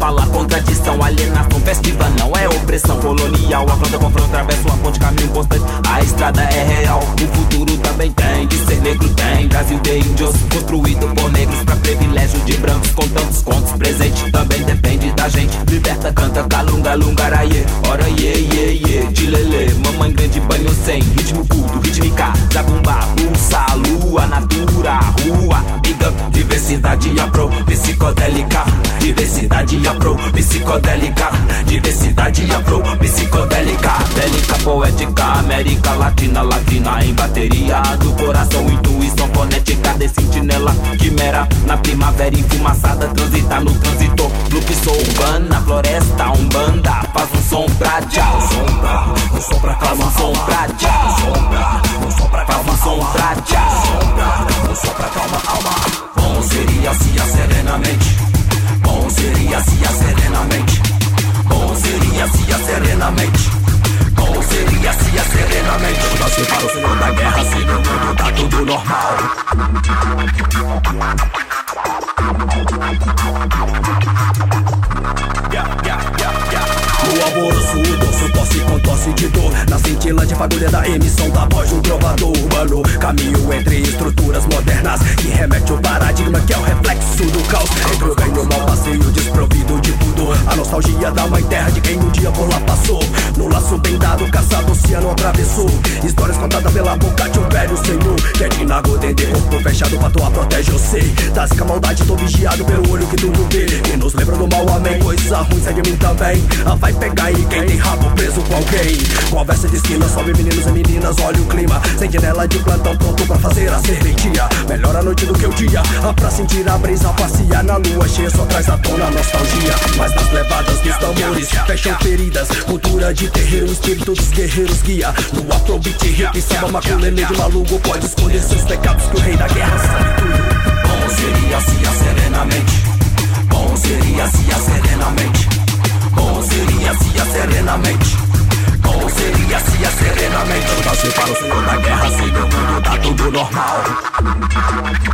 fala contradição, alienação festiva não é opressão colonial. Afronta, confronta, atravessa uma ponte, caminho constante. A estrada é real, o futuro também tem. De ser negro tem, Brasil de índios, construído por negros pra privilégio de brancos. Com tantos contos, presente também depende da gente. Liberta, canta, calunga, lungaraie. Ora, de lelê, mamãe grande, banho sem ritmo curto, rítmica, zabumba, pulsa, lua, natura, rua. Big up, diversidade afro, psicodélica. Diversidade afro, psicodélica. Diversidade afro, psicodélica. Bélica, poética, América Latina, latina em bateria do coração, intuição fonética de sentinela. Quimera, na primavera enfumaçada, transita no trânsito. Fluxo urbana, floresta, umbanda. Faz um som pra já. Um som pra calma, um som pra já. Um som pra calma, um som pra já. Um som pra calma, alma. Bom seria se a serenamente. Bom seria se a serenamente. Bom seria se a serenamente. Bom seria se a serenamente. Você para o senhor da guerra, se no mundo tá tudo normal. No alvoroço, o doce, tosse com tosse de dor. Na cintila de fagulha da emissão da voz de um trovador urbano. Caminho entre estruturas modernas que remete ao paradigma que é o reflexo do caos. Entre o bem e o mal, passeio desprovido de pudor. A nostalgia da mãe terra de quem um dia por lá passou. No laço bem dado, caçado, oceano atravessou. Histórias contadas pela boca de um velho senhor. Que é de Nagodende, corpo fechado pra tua protege, eu sei. Tasca maldade, tô vigiado pelo olho que tu não vê. Que nos lembra do mal, amém. Coisa ruim segue de mim também. Vai pegar aí quem tem rabo preso com alguém. Conversa de esquina, sobe meninos e meninas, olha o clima. Sentinela de plantão pronto pra fazer a serventia. Melhor a noite do que o dia, pra sentir a brisa, passear na lua cheia, só traz à tona a nostalgia. Mas nas levadas dos tambores, fecham feridas. Cultura de terreiro, o espírito dos guerreiros guia. No afrobeat, hip, samba, maculele de maluco. Pode esconder seus pecados que o rei da guerra sabe tudo. Bom seria se a serenamente. Bom seria se a serenamente. Bom seria se a serenamente. Bom seria se a serenamente. Você para o senhor da guerra, se no mundo tá tudo normal.